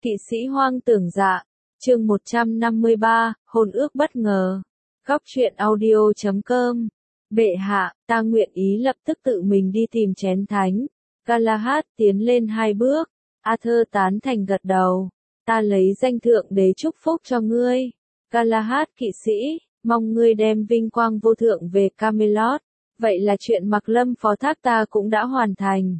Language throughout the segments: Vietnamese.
Kỵ sĩ hoang tưởng dạ, chương 153, hôn ước bất ngờ. Góc truyện audio.com. Bệ hạ, ta nguyện ý lập tức tự mình đi tìm chén thánh. Galahad tiến lên 2 bước. Arthur tán thành gật đầu. Ta lấy danh thượng đế chúc phúc cho ngươi. Galahad kỵ sĩ, mong ngươi đem vinh quang vô thượng về Camelot. Vậy là chuyện Mạc Lâm phó thác ta cũng đã hoàn thành.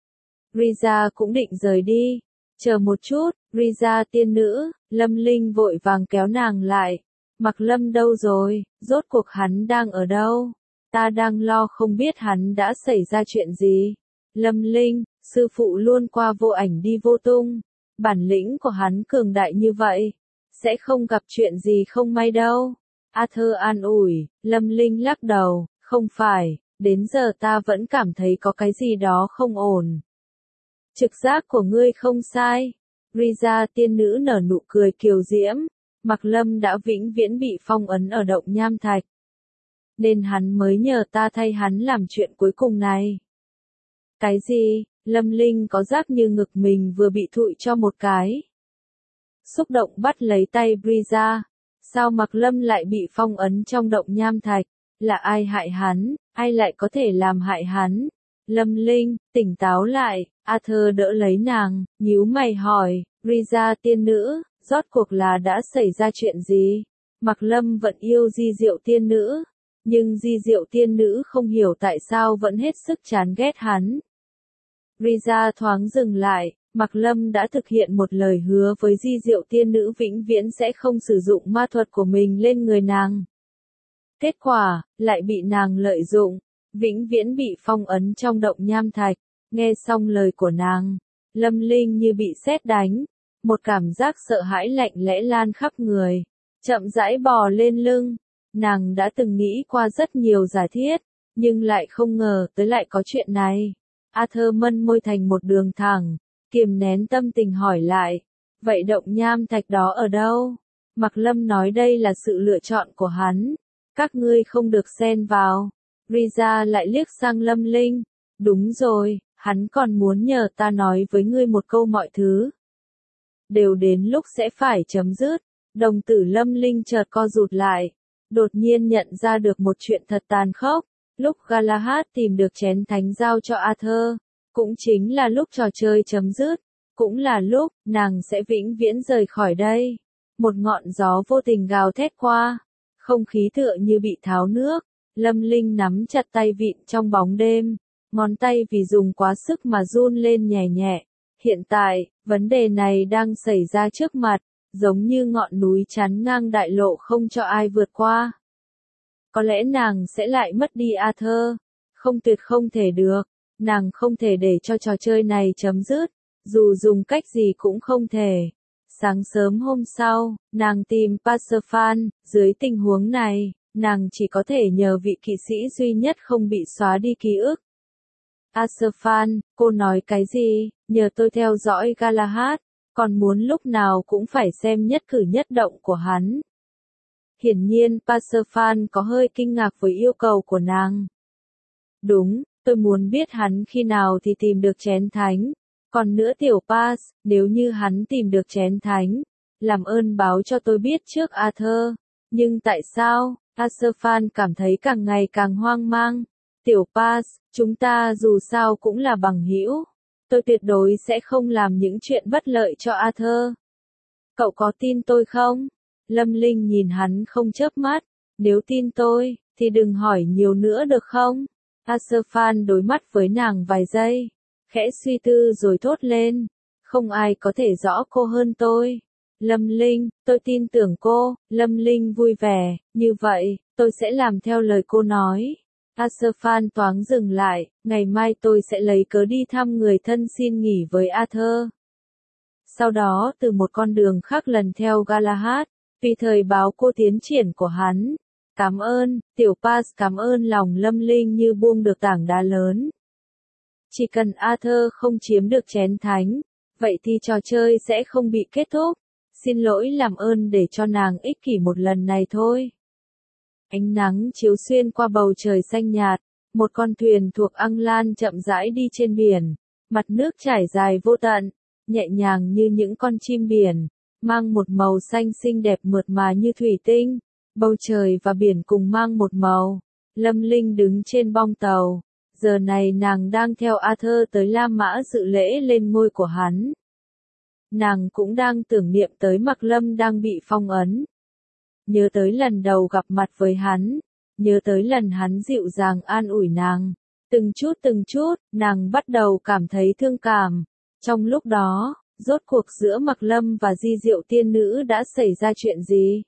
Riza cũng định rời đi. Chờ một chút, Riza tiên nữ, Lâm Linh vội vàng kéo nàng lại. Mạc Lâm đâu rồi, rốt cuộc hắn đang ở đâu? Ta đang lo không biết hắn đã xảy ra chuyện gì. Lâm Linh, sư phụ luôn qua vô ảnh đi vô tung. Bản lĩnh của hắn cường đại như vậy, sẽ không gặp chuyện gì không may đâu. Arthur an ủi, Lâm Linh lắc đầu, không phải, đến giờ ta vẫn cảm thấy có cái gì đó không ổn. Trực giác của ngươi không sai. Riza tiên nữ nở nụ cười kiều diễm. Mạc Lâm đã vĩnh viễn bị phong ấn ở động nham thạch, nên hắn mới nhờ ta thay hắn làm chuyện cuối cùng này. Cái gì? Lâm Linh có giác như ngực mình vừa bị thụi cho một cái. Xúc động bắt lấy tay Riza. Sao Mạc Lâm lại bị phong ấn trong động nham thạch? Là ai hại hắn? Ai lại có thể làm hại hắn? Lâm Linh, tỉnh táo lại. Arthur đỡ lấy nàng, nhíu mày hỏi, Riza tiên nữ, rốt cuộc là đã xảy ra chuyện gì? Mạc Lâm vẫn yêu Di Diệu tiên nữ, nhưng Di Diệu tiên nữ không hiểu tại sao vẫn hết sức chán ghét hắn. Riza thoáng dừng lại, Mạc Lâm đã thực hiện một lời hứa với Di Diệu tiên nữ vĩnh viễn sẽ không sử dụng ma thuật của mình lên người nàng. Kết quả, lại bị nàng lợi dụng, vĩnh viễn bị phong ấn trong động nham thạch. Nghe xong lời của nàng, Lâm Linh như bị sét đánh, một cảm giác sợ hãi lạnh lẽo lan khắp người, chậm rãi bò lên lưng. Nàng đã từng nghĩ qua rất nhiều giả thiết, nhưng lại không ngờ tới lại có chuyện này. Arthur mân môi thành một đường thẳng, kiềm nén tâm tình hỏi lại, vậy động nham thạch đó ở đâu? Mạc Lâm nói đây là sự lựa chọn của hắn, các ngươi không được xen vào. Riza lại liếc sang Lâm Linh, đúng rồi. Hắn còn muốn nhờ ta nói với ngươi một câu mọi thứ đều đến lúc sẽ phải chấm dứt. Đồng tử Lâm Linh chợt co rụt lại, đột nhiên nhận ra được một chuyện thật tàn khốc. Lúc Galahad tìm được chén thánh giao cho Arthur, cũng chính là lúc trò chơi chấm dứt, cũng là lúc nàng sẽ vĩnh viễn rời khỏi đây. Một ngọn gió vô tình gào thét qua, không khí tựa như bị tháo nước. Lâm Linh nắm chặt tay vịn trong bóng đêm. Ngón tay vì dùng quá sức mà run lên nhẹ nhẹ. Hiện tại, vấn đề này đang xảy ra trước mặt, giống như ngọn núi chắn ngang đại lộ không cho ai vượt qua. Có lẽ nàng sẽ lại mất đi Arthur. Không, tuyệt không thể được. Nàng không thể để cho trò chơi này chấm dứt, dù dùng cách gì cũng không thể. Sáng sớm hôm sau, nàng tìm Pasephan. Dưới tình huống này, nàng chỉ có thể nhờ vị kỵ sĩ duy nhất không bị xóa đi ký ức. Pasephan, cô nói cái gì? Nhờ tôi theo dõi Galahad, còn muốn lúc nào cũng phải xem nhất cử nhất động của hắn. Hiển nhiên Pasephan có hơi kinh ngạc với yêu cầu của nàng. Đúng, tôi muốn biết hắn khi nào thì tìm được chén thánh. Còn nữa tiểu Pas, nếu như hắn tìm được chén thánh, làm ơn báo cho tôi biết trước Arthur. Nhưng tại sao? Pasephan cảm thấy càng ngày càng hoang mang. Tiểu Pas, chúng ta dù sao cũng là bằng hữu. Tôi tuyệt đối sẽ không làm những chuyện bất lợi cho Arthur. Cậu có tin tôi không? Lâm Linh nhìn hắn không chớp mắt. Nếu tin tôi, thì đừng hỏi nhiều nữa được không? Pasephan đối mắt với nàng vài giây, khẽ suy tư rồi thốt lên. Không ai có thể rõ cô hơn tôi. Lâm Linh, tôi tin tưởng cô. Lâm Linh vui vẻ, như vậy, tôi sẽ làm theo lời cô nói. Pasephan thoáng dừng lại, ngày mai tôi sẽ lấy cớ đi thăm người thân xin nghỉ với Arthur. Sau đó từ một con đường khác lần theo Galahad, vì thời báo cô tiến triển của hắn. Cảm ơn, tiểu Pas, cảm ơn. Lòng Lâm Linh như buông được tảng đá lớn. Chỉ cần Arthur không chiếm được chén thánh, vậy thì trò chơi sẽ không bị kết thúc. Xin lỗi, làm ơn để cho nàng ích kỷ một lần này thôi. Ánh nắng chiếu xuyên qua bầu trời xanh nhạt, một con thuyền thuộc Ăng Lan chậm rãi đi trên biển, mặt nước trải dài vô tận, nhẹ nhàng như những con chim biển, mang một màu xanh xinh đẹp mượt mà như thủy tinh. Bầu trời và biển cùng mang một màu. Lâm Linh đứng trên bong tàu. Giờ này nàng đang theo Arthur tới La Mã dự lễ lên ngôi của hắn. Nàng cũng đang tưởng niệm tới Mạc Lâm đang bị phong ấn. Nhớ tới lần đầu gặp mặt với hắn. Nhớ tới lần hắn dịu dàng an ủi nàng. Từng chút, nàng bắt đầu cảm thấy thương cảm. Trong lúc đó, rốt cuộc giữa Mạc Lâm và Di Diệu tiên nữ đã xảy ra chuyện gì?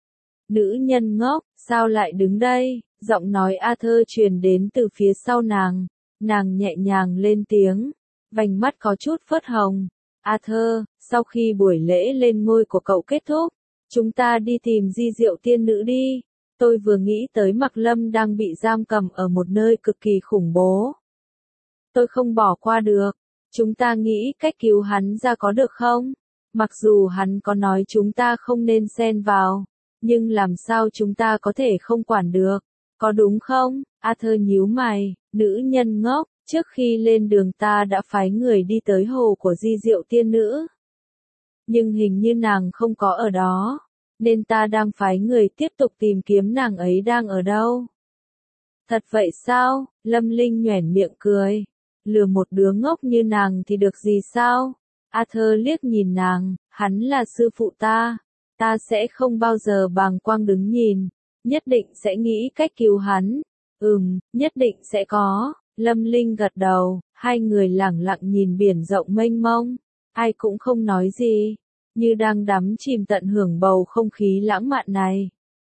Nữ nhân ngốc, sao lại đứng đây? Giọng nói Arthur truyền đến từ phía sau nàng. Nàng nhẹ nhàng lên tiếng, vành mắt có chút phớt hồng. Arthur, sau khi buổi lễ lên ngôi của cậu kết thúc, chúng ta đi tìm Di Diệu tiên nữ đi. Tôi vừa nghĩ tới Mạc Lâm đang bị giam cầm ở một nơi cực kỳ khủng bố. Tôi không bỏ qua được. Chúng ta nghĩ cách cứu hắn ra có được không? Mặc dù hắn có nói chúng ta không nên xen vào, nhưng làm sao chúng ta có thể không quản được, có đúng không? Arthur nhíu mày, nữ nhân ngốc, trước khi lên đường ta đã phái người đi tới hồ của Di Diệu tiên nữ. Nhưng hình như nàng không có ở đó, nên ta đang phái người tiếp tục tìm kiếm nàng ấy đang ở đâu. Thật vậy sao? Lâm Linh nhoẻn miệng cười. Lừa một đứa ngốc như nàng thì được gì sao? Arthur liếc nhìn nàng, hắn là sư phụ ta sẽ không bao giờ bàng quang đứng nhìn, nhất định sẽ nghĩ cách cứu hắn. Nhất định sẽ có. Lâm Linh gật đầu, hai người lẳng lặng nhìn biển rộng mênh mông, ai cũng không nói gì, như đang đắm chìm tận hưởng bầu không khí lãng mạn này.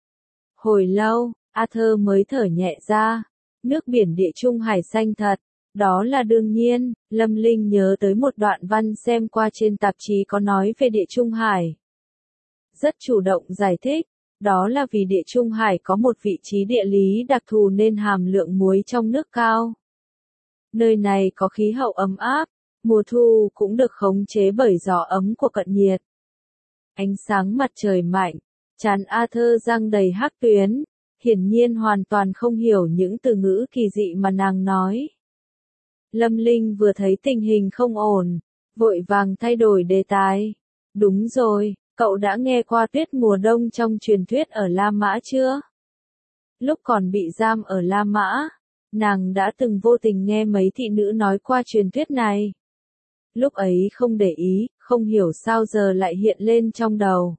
Hồi lâu, Arthur mới thở nhẹ ra, nước biển Địa Trung Hải xanh thật. Đó là đương nhiên. Lâm Linh nhớ tới một đoạn văn xem qua trên tạp chí có nói về Địa Trung Hải. Rất chủ động giải thích, đó là vì Địa Trung Hải có một vị trí địa lý đặc thù nên hàm lượng muối trong nước cao. Nơi này có khí hậu ấm áp, mùa thu cũng được khống chế bởi gió ấm của cận nhiệt. Ánh sáng mặt trời mạnh, trán Arthur răng đầy hắc tuyến, hiển nhiên hoàn toàn không hiểu những từ ngữ kỳ dị mà nàng nói. Lâm Linh vừa thấy tình hình không ổn, vội vàng thay đổi đề tài. Đúng rồi, cậu đã nghe qua tuyết mùa đông trong truyền thuyết ở La Mã chưa? Lúc còn bị giam ở La Mã, nàng đã từng vô tình nghe mấy thị nữ nói qua truyền thuyết này. Lúc ấy không để ý, không hiểu sao giờ lại hiện lên trong đầu.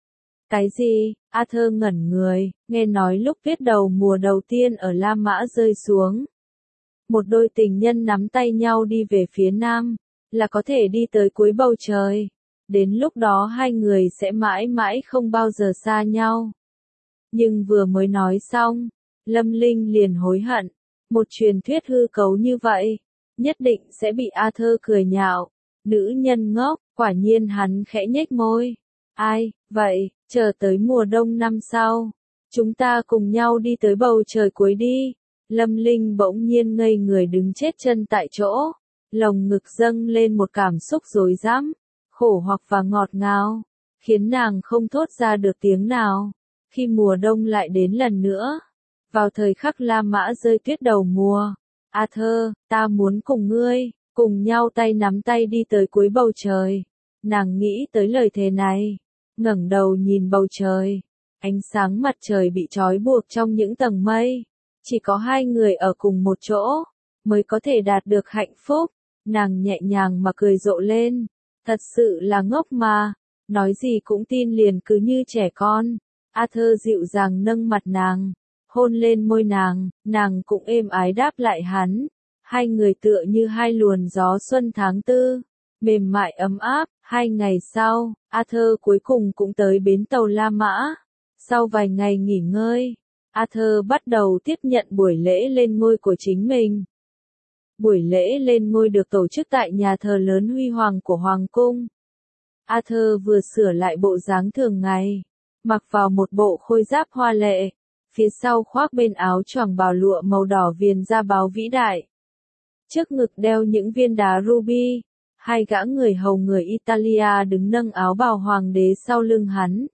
Cái gì? Arthur ngẩn người, nghe nói lúc tuyết đầu mùa đầu tiên ở La Mã rơi xuống. Một đôi tình nhân nắm tay nhau đi về phía nam, là có thể đi tới cuối bầu trời. Đến lúc đó hai người sẽ mãi mãi không bao giờ xa nhau. Nhưng vừa mới nói xong, Lâm Linh liền hối hận. Một truyền thuyết hư cấu như vậy, nhất định sẽ bị Arthur cười nhạo. Nữ nhân ngốc, quả nhiên hắn khẽ nhếch môi. Ai, vậy, chờ tới mùa đông năm sau, chúng ta cùng nhau đi tới bầu trời cuối đi. Lâm Linh bỗng nhiên ngây người đứng chết chân tại chỗ, lồng ngực dâng lên một cảm xúc rối rắm, khổ hoặc và ngọt ngào, khiến nàng không thốt ra được tiếng nào. Khi mùa đông lại đến lần nữa, vào thời khắc La Mã rơi tuyết đầu mùa, Arthur, ta muốn cùng ngươi, cùng nhau tay nắm tay đi tới cuối bầu trời. Nàng nghĩ tới lời thề này, ngẩng đầu nhìn bầu trời, ánh sáng mặt trời bị trói buộc trong những tầng mây. Chỉ có hai người ở cùng một chỗ, mới có thể đạt được hạnh phúc. Nàng nhẹ nhàng mà cười rộ lên. Thật sự là ngốc mà. Nói gì cũng tin liền cứ như trẻ con. Arthur dịu dàng nâng mặt nàng, hôn lên môi nàng cũng êm ái đáp lại hắn. Hai người tựa như hai luồn gió xuân tháng tư, mềm mại ấm áp. 2 ngày sau, Arthur cuối cùng cũng tới bến tàu La Mã. Sau vài ngày nghỉ ngơi, Arthur bắt đầu tiếp nhận buổi lễ lên ngôi của chính mình. Buổi lễ lên ngôi được tổ chức tại nhà thờ lớn huy hoàng của Hoàng cung. Arthur vừa sửa lại bộ dáng thường ngày, mặc vào một bộ khôi giáp hoa lệ, phía sau khoác bên áo choàng bào lụa màu đỏ viền da báo vĩ đại. Trước ngực đeo những viên đá ruby, hai gã người hầu người Italia đứng nâng áo bào hoàng đế sau lưng hắn.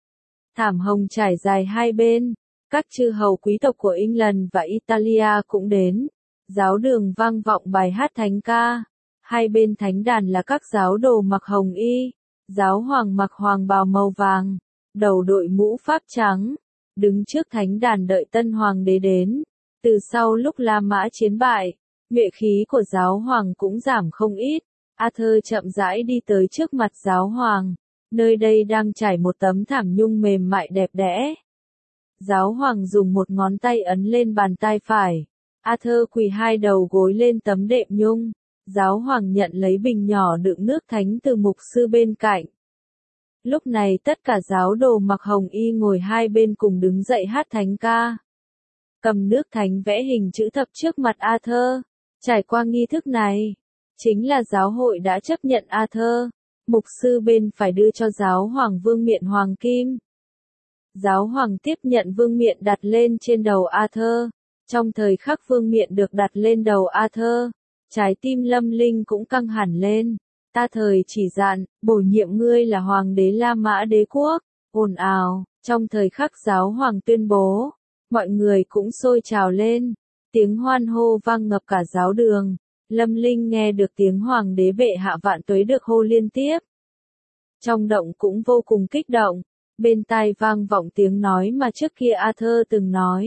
Thảm hồng trải dài hai bên. Các chư hầu quý tộc của England và Italia cũng đến. Giáo đường vang vọng bài hát thánh ca. Hai bên thánh đàn là các giáo đồ mặc hồng y, giáo hoàng mặc hoàng bào màu vàng, đầu đội mũ pháp trắng, đứng trước thánh đàn đợi tân hoàng đế đến. Từ sau lúc La Mã chiến bại, nhuệ khí của giáo hoàng cũng giảm không ít. Arthur chậm rãi đi tới trước mặt giáo hoàng, nơi đây đang trải một tấm thảm nhung mềm mại đẹp đẽ. Giáo hoàng dùng một ngón tay ấn lên bàn tay phải. Arthur quỳ hai đầu gối lên tấm đệm nhung. Giáo hoàng nhận lấy bình nhỏ đựng nước thánh từ mục sư bên cạnh. Lúc này tất cả giáo đồ mặc hồng y ngồi hai bên cùng đứng dậy hát thánh ca. Cầm nước thánh vẽ hình chữ thập trước mặt Arthur. Trải qua nghi thức này, chính là giáo hội đã chấp nhận Arthur. Mục sư bên phải đưa cho giáo hoàng vương miện hoàng kim. Giáo hoàng tiếp nhận vương miện đặt lên trên đầu Arthur. Trong thời khắc vương miện được đặt lên đầu Arthur, trái tim Lâm Linh cũng căng hẳn lên. Ta thời chỉ dặn, bổ nhiệm ngươi là hoàng đế La Mã đế quốc. Ồn ào, trong thời khắc giáo hoàng tuyên bố, mọi người cũng sôi trào lên. Tiếng hoan hô vang ngập cả giáo đường. Lâm Linh nghe được tiếng hoàng đế bệ hạ vạn tuế được hô liên tiếp. Trong động cũng vô cùng kích động. Bên tai vang vọng tiếng nói mà trước kia Arthur từng nói.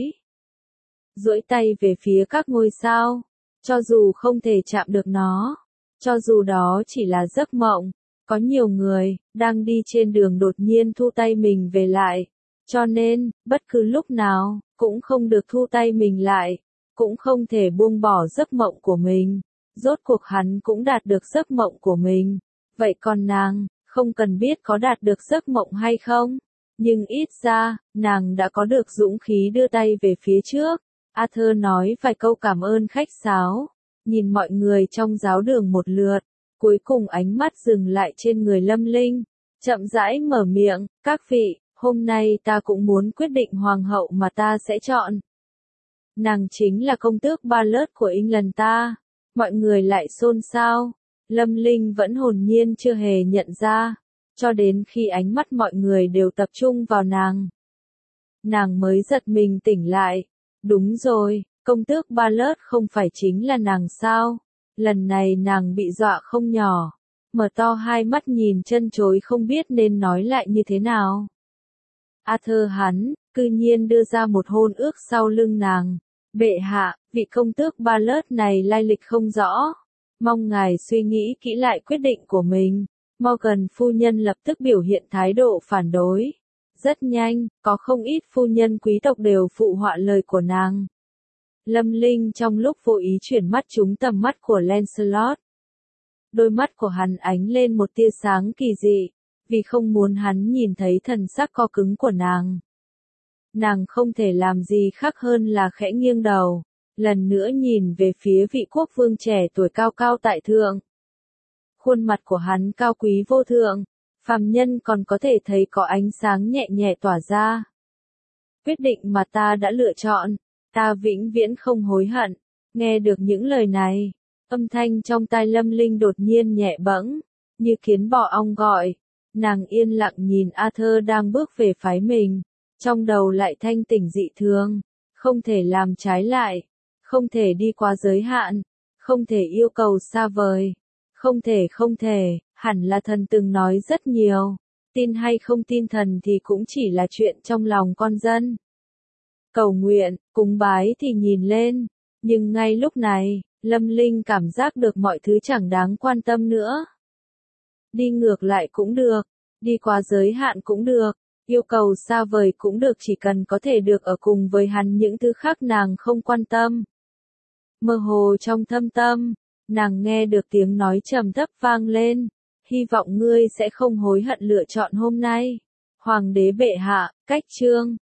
Duỗi tay về phía các ngôi sao. Cho dù không thể chạm được nó. Cho dù đó chỉ là giấc mộng. Có nhiều người, đang đi trên đường đột nhiên thu tay mình về lại. Cho nên, bất cứ lúc nào, cũng không được thu tay mình lại. Cũng không thể buông bỏ giấc mộng của mình. Rốt cuộc hắn cũng đạt được giấc mộng của mình. Vậy còn nàng, không cần biết có đạt được giấc mộng hay không. Nhưng ít ra, nàng đã có được dũng khí đưa tay về phía trước. Arthur nói vài câu cảm ơn khách sáo. Nhìn mọi người trong giáo đường một lượt. Cuối cùng ánh mắt dừng lại trên người Lâm Linh. Chậm rãi mở miệng, các vị, hôm nay ta cũng muốn quyết định hoàng hậu mà ta sẽ chọn. Nàng chính là công tước Barlett của England ta. Mọi người lại xôn xao. Lâm Linh vẫn hồn nhiên chưa hề nhận ra. Cho đến khi ánh mắt mọi người đều tập trung vào nàng. Nàng mới giật mình tỉnh lại. Đúng rồi, công tước Barlett không phải chính là nàng sao? Lần này nàng bị dọa không nhỏ. Mở to hai mắt nhìn chân chối không biết nên nói lại như thế nào. Arthur hắn, cư nhiên đưa ra một hôn ước sau lưng nàng. Bệ hạ, vị công tước Barlett này lai lịch không rõ. Mong ngài suy nghĩ kỹ lại quyết định của mình. Morgan phu nhân lập tức biểu hiện thái độ phản đối. Rất nhanh, có không ít phu nhân quý tộc đều phụ họa lời của nàng. Lâm Linh trong lúc vô ý chuyển mắt trúng tầm mắt của Lancelot. Đôi mắt của hắn ánh lên một tia sáng kỳ dị, vì không muốn hắn nhìn thấy thần sắc co cứng của nàng. Nàng không thể làm gì khác hơn là khẽ nghiêng đầu, lần nữa nhìn về phía vị quốc vương trẻ tuổi cao cao tại thượng. Khuôn mặt của hắn cao quý vô thượng, phàm nhân còn có thể thấy có ánh sáng nhẹ nhẹ tỏa ra. Quyết định mà ta đã lựa chọn, ta vĩnh viễn không hối hận. Nghe được những lời này, âm thanh trong tai Lâm Linh đột nhiên nhẹ bẫng, như kiến bò ong gọi. Nàng yên lặng nhìn Arthur đang bước về phái mình, trong đầu lại thanh tỉnh dị thường, không thể làm trái lại, không thể đi quá giới hạn, không thể yêu cầu xa vời, không thể, hẳn là thần từng nói rất nhiều, tin hay không tin thần thì cũng chỉ là chuyện trong lòng con dân. Cầu nguyện, cúng bái thì nhìn lên, nhưng ngay lúc này, Lâm Linh cảm giác được mọi thứ chẳng đáng quan tâm nữa. Đi ngược lại cũng được, đi quá giới hạn cũng được, yêu cầu xa vời cũng được, chỉ cần có thể được ở cùng với hắn, những thứ khác nàng không quan tâm. Mơ hồ trong thâm tâm, nàng nghe được tiếng nói trầm thấp vang lên, hy vọng ngươi sẽ không hối hận lựa chọn hôm nay. Hoàng đế bệ hạ, cách chương